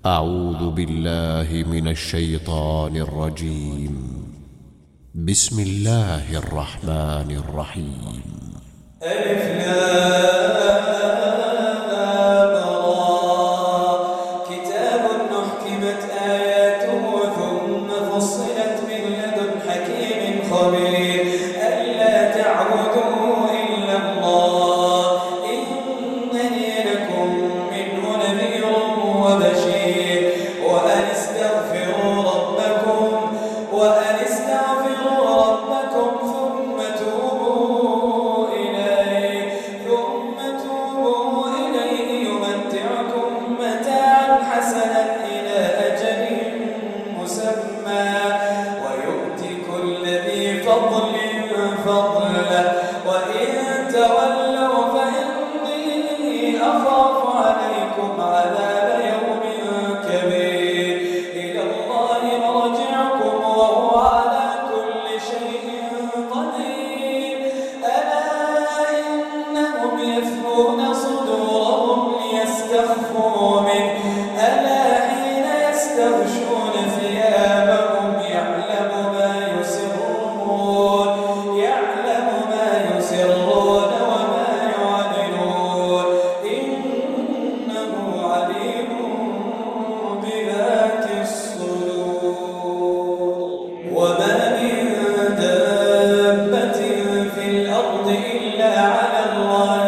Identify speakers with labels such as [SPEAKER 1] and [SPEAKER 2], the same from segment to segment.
[SPEAKER 1] أعوذ بالله من الشيطان الرجيم. بسم الله الرحمن الرحيم.
[SPEAKER 2] ألف لام را كتاب أحكمت آياته ثم فصلت من لدن حكيم خبير ألا تعبدوا إلا الله إنني لكم منه نذير وبشير وأن استغفروا ربكم ثم توبوا إليه يمتعكم متاعا حسنا إلى أجل مسمى ويؤتي كل ذي فضل فضله وإن تولوا فإني أخاف عليكم عذاب يوم كبير إلى الله مرجعكم وهو على كل شيء قدير ألا إنهم يثنون صدورهم ليستخفوا منه ألا حين يستغشون ثيابهم يعلم ما يسرون وما يعلنون إنه عليم بذات الصدور وما من دابة في الأرض إلا على الله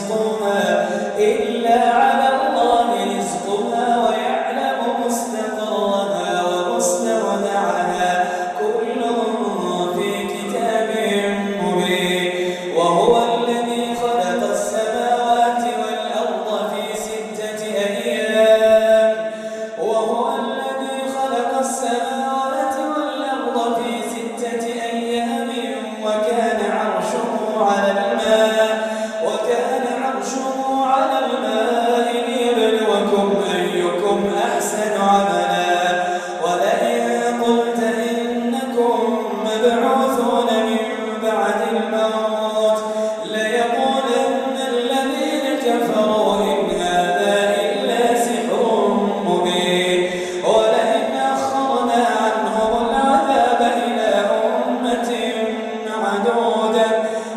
[SPEAKER 2] رزقها ويعلم مستقرها ومستودعها كل في كتاب مبين وهو الذي خلق السماوات والأرض في 6 أيام وكان عرشه على الماء ليبلوكم أيكم أحسن عملا ولئن قلت إنكم مبعوثون من بعد الموت ليقولن الذين كفروا إن هذا إلا سحر مبين ولئن أخرنا عنهم العذاب إلى أمة معدودة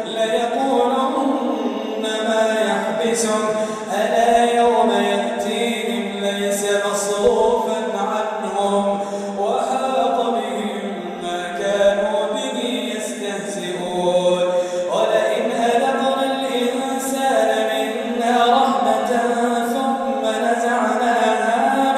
[SPEAKER 2] ليقولن ما يحبسهم ألا يوم يأتيهم ليس مصروفا عنهم وحاق بهم ما كانوا به يستهزئون ولئن أذقنا الإنسان منا رحمة ثم نزعناها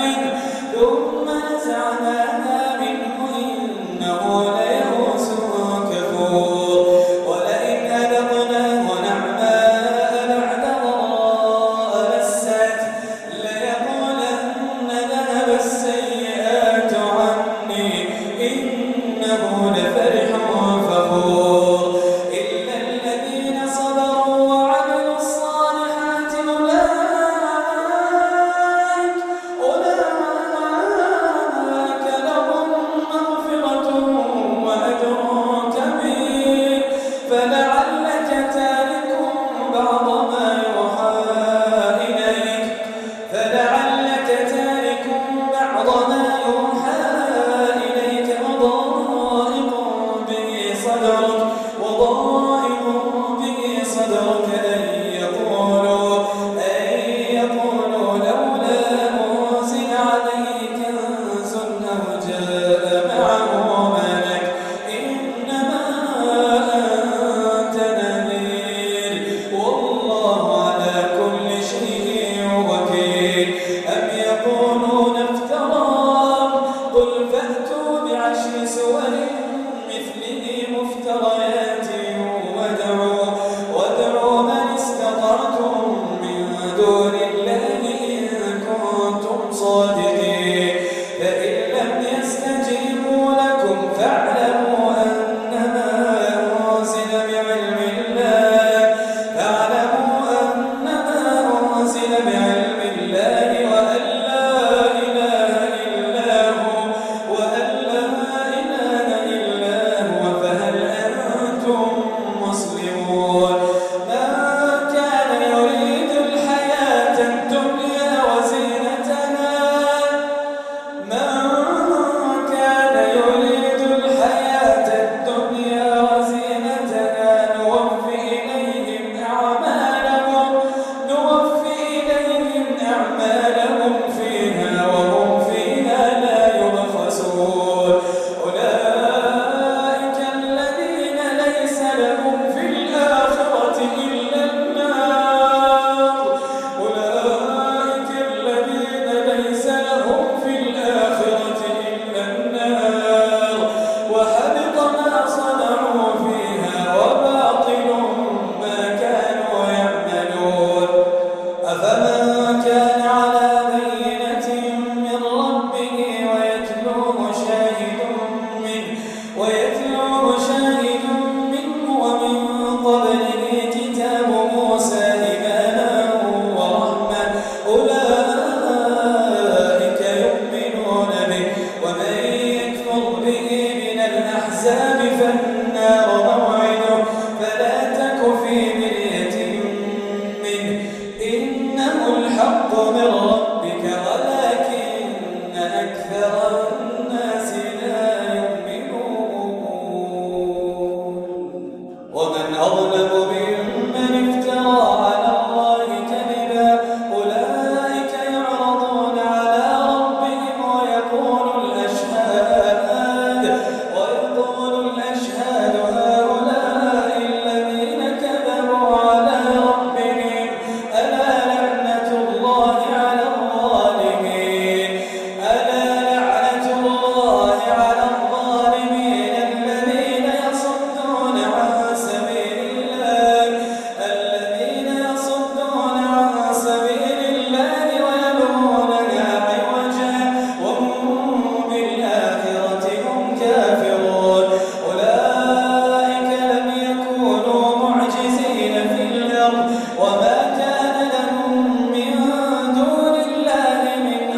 [SPEAKER 2] منه إنه ليئوس كفور ولئن أذقناه نعماء بعد ضراء مسته ليقولن ذهب السيئات عني إنه لفرح فخور إلا الذين صبروا وعملوا الصالحات أولئك لهم مغفرة وأجر كبير فلعلك تارك بعض ما يوحى إليك وضائق به صدرك أن يقولوا لولا أنزل عليه كنز أو جاء معه ملك إنما أنت نذير والله على كل شيء وكيل أم يقولون افتراه قل فأتوا بعشر سور مثله مفتريات وادعوا من استطعتم من دون الله إن كنتم صادقين فإن لم يستجيبوا لكم فاعلموا أنما أنزل بعلم الله وأن لا إله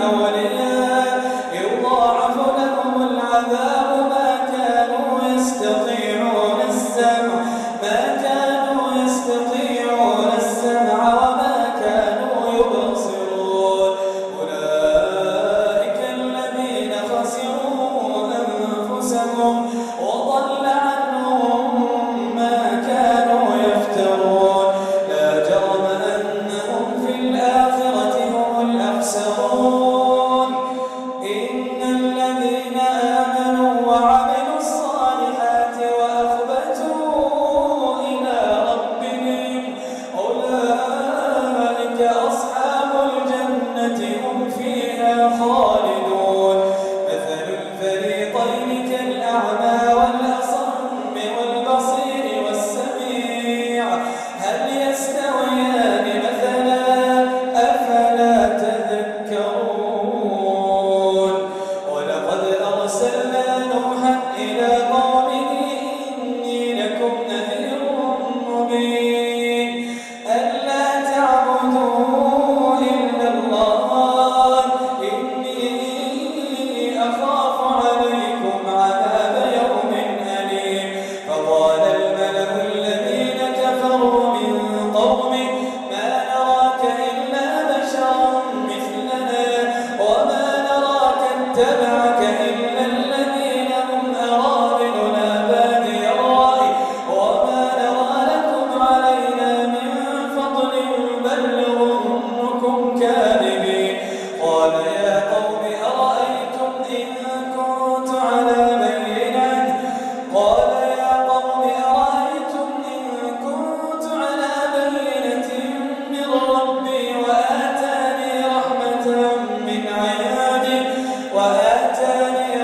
[SPEAKER 2] أولياء يضاعف لهم العذاب ما كانوا يستطيعون السمع وما كانوا يبصرون أولئك الذين خسروا أنفسهم وضل عنهم ما كانوا يفترون لا جرم أنهم في الآخرة هم الأخسرون إن الذين آمنوا وعملوا الصالحات وأخبتوا إلى ربهم أولئك أصحاب الجنة هم فيها خالدون مثل الفريقين كالأعمى والأصم والبصير والسميع هل يستويان مثلا أفلا تذكرون ولقد أرسلنا نوحا إلى قومه إني لكم نذير مبين ألا تعبدوا إلا الله إني أخاف عليكم عذاب يوم أليم فقال الملأ الذين كفروا من قومه ما نراك إلا بشرا مثلنا وما نراك اتبعك إلا الذين هم أراذلنا بادي الرأي وما نرى لكم علينا من فضل بل نظنكم كاذبين قال يا قوم أرأيتم إن كنت على بينة من ربي وآتاني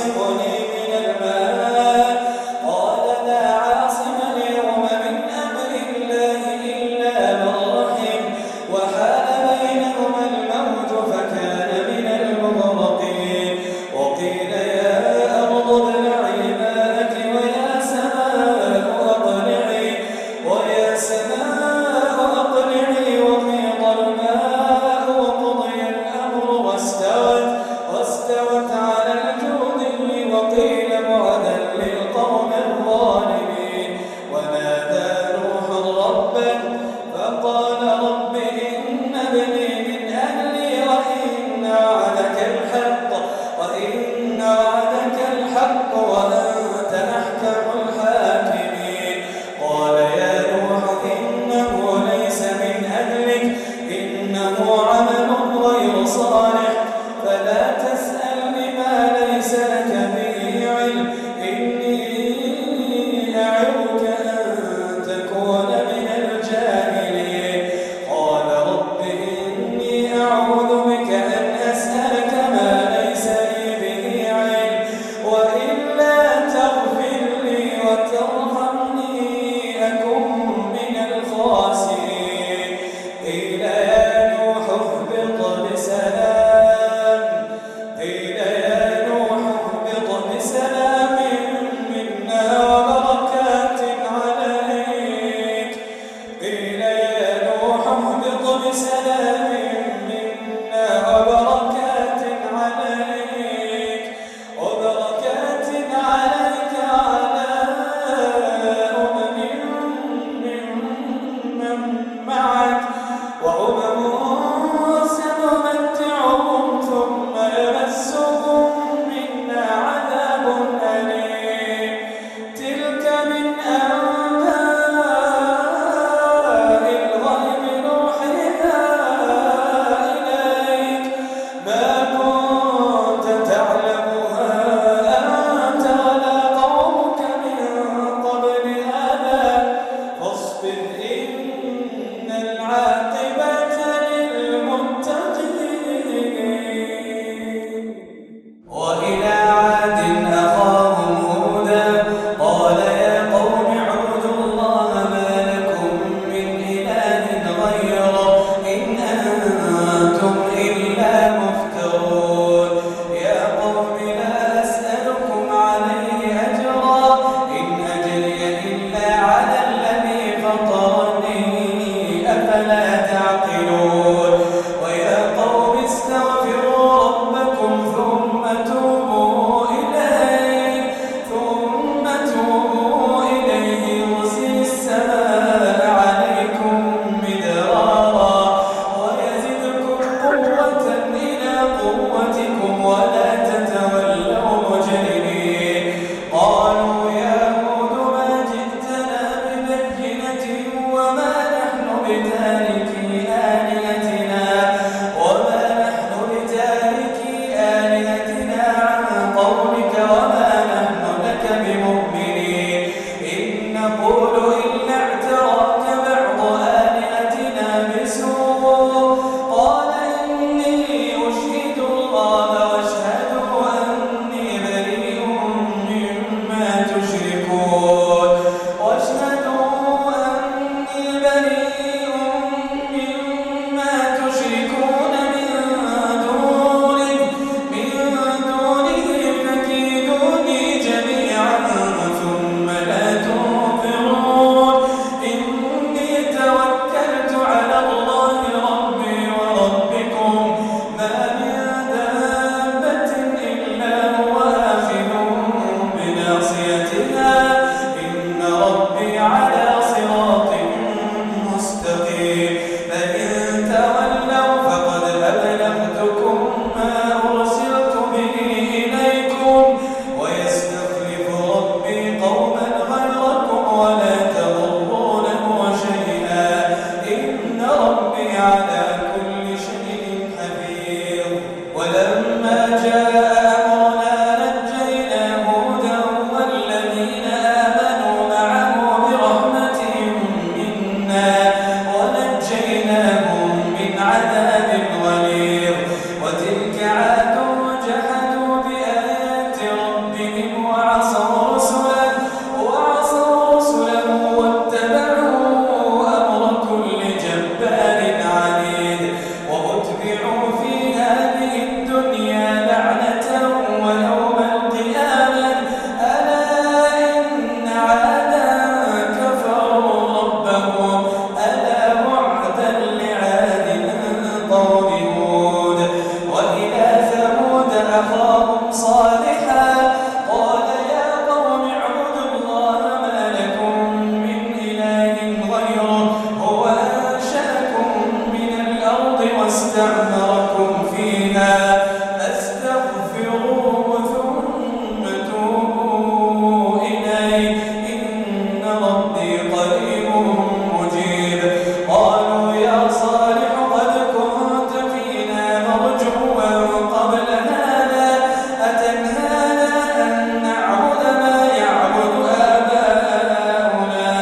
[SPEAKER 2] يعصمني من الماء قال لا عاصم اليوم من أمر الله إلا من رحم وحال بينهما الموج فكان من المغرقين وقيل يا أرض ابلعي ماءك ويا سماء أقلعي وغيض الماء وقضي الأمر واستوت على الجودي وقيل بعدا للقوم الظالمين ونادى نوح ربه فقال رب إن ابني من أهلي وإن وعدك الحق وأنت أحكم الحاكمين قال يا نوح إنه ليس من أهلك إنه عمل غير صالح فلا تسألني ما ليس لك به علم ربهم وعصوا رسله واتبعوا أمر كل جبار عنيد وأتبعوا في هذه الدنيا لعنة ويوم القيامة ألا إن عادا كفروا ربهم ألا بعدا لعاد قوم هود وإلى ثمود أخاهم صالحا قال يا قوم اعبدوا الله ما لكم من إله غيره هو أنشأكم من الأرض واستعمركم فيها فاستغفروه ثم توبوا إليه إن ربي قريب مجيب قالوا يا صالح قد كنت فينا مرجوا قبل هذا أتنهانا أن نعبد ما يعبد آباؤنا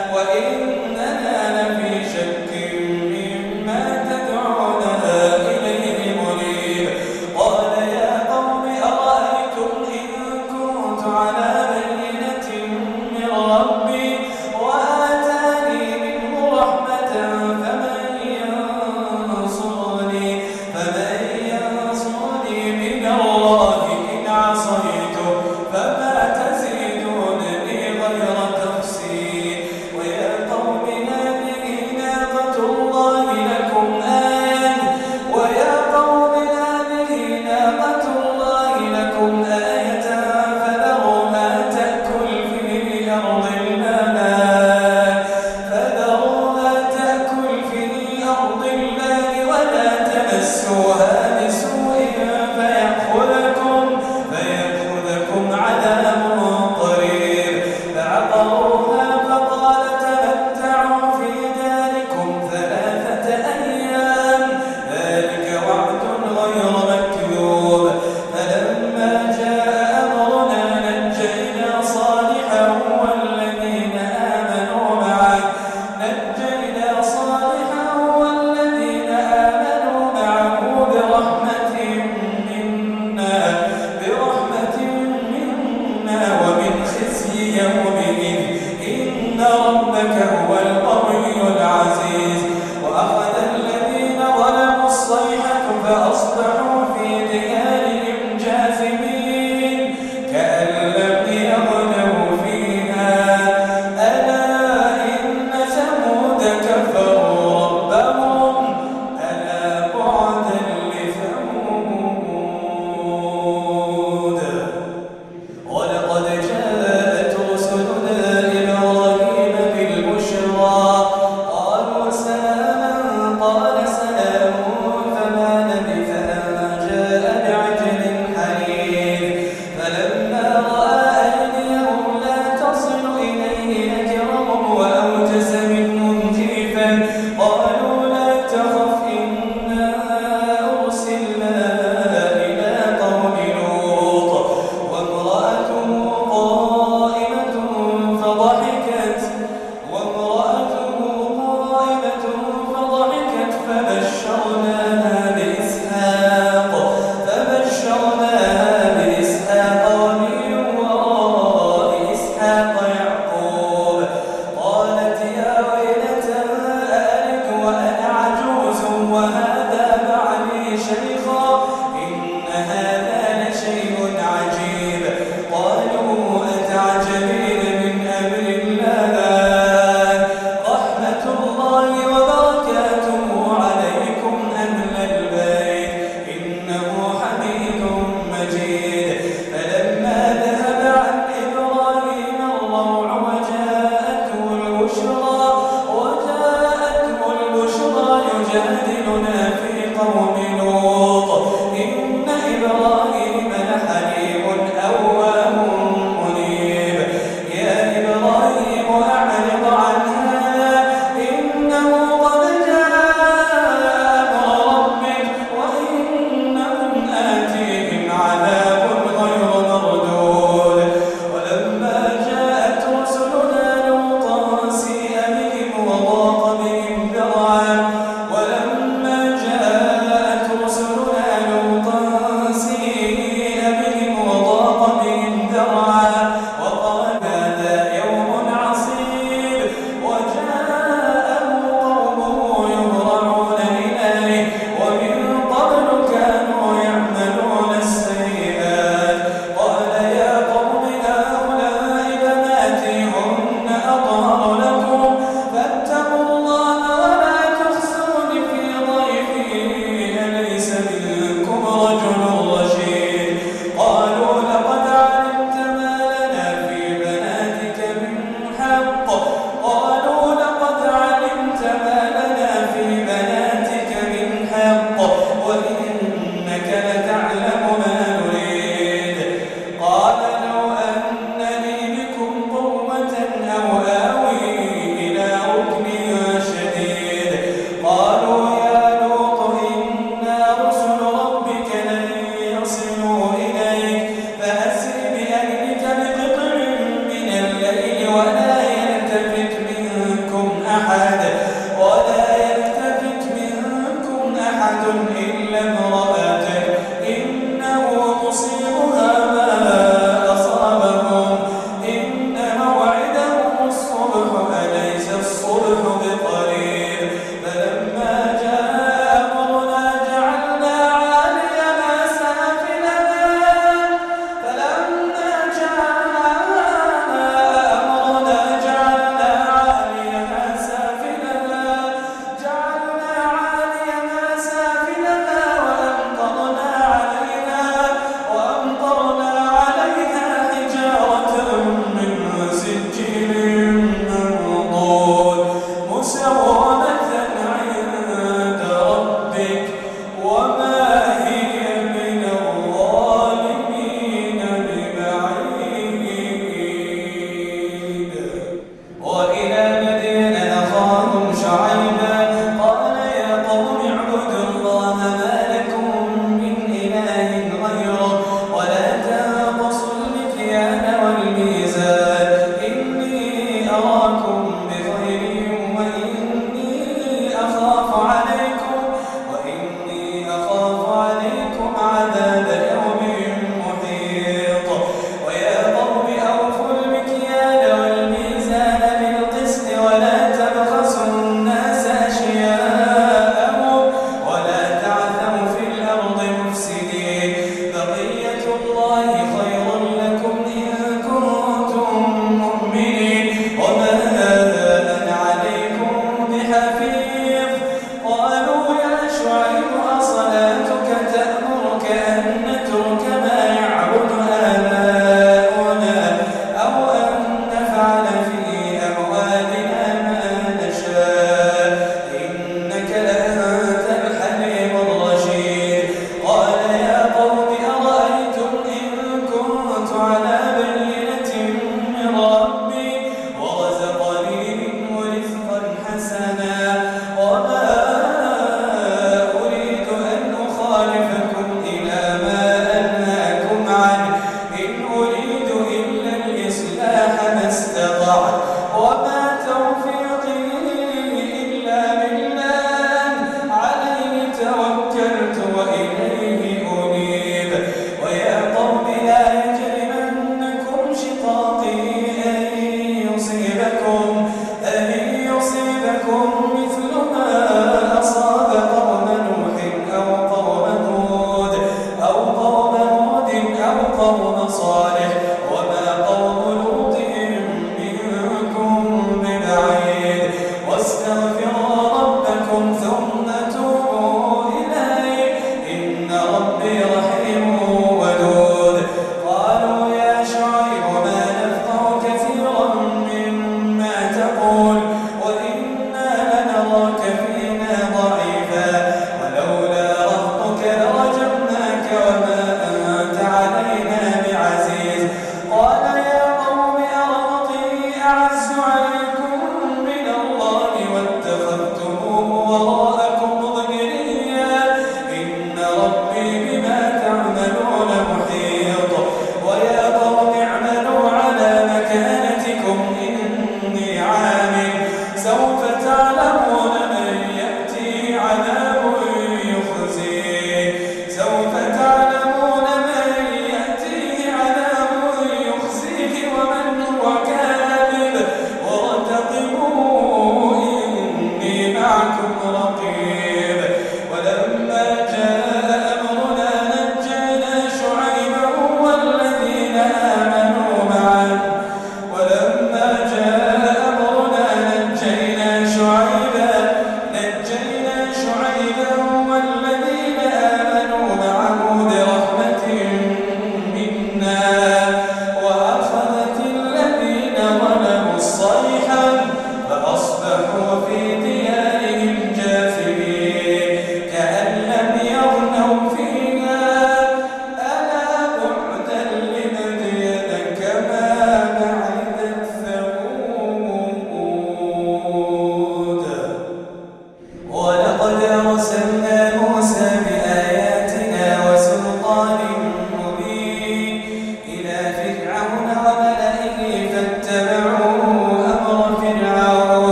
[SPEAKER 2] وإننا لفي شك مما تدعوننا إليه مريب قال يا قوم أرأيتم إن كنت على بينة من ربي وآتاني منه رحمة فمن ينصرني من الله إن عصيته فما تزيدونني غير تخسير ويا قوم هذه ناقة الله لكم آية فذروها تأكل في أرض الله ولا تمسوها بسوء فيأخذكم عذاب قريب فعقروها فقال تمتعوا في داركم 3 أيام ذلك وعد غير مكذوب فلما جاء أمرنا نجينا صالحا والذين آمنوا معه برحمة منا ومن خزي يومئذ إن ربك هو القوي العزيز وأخذ الذين ظلموا الصيحة فأصبحوا في ديارهم جاثمين كأن لم يغنوا فيها ألا إن ثمود كفروا ربهم ألا بعدا لثمود ولقد جاءت رسلنا إبراهيم بالبشرى ولا يلتفت منكم أحد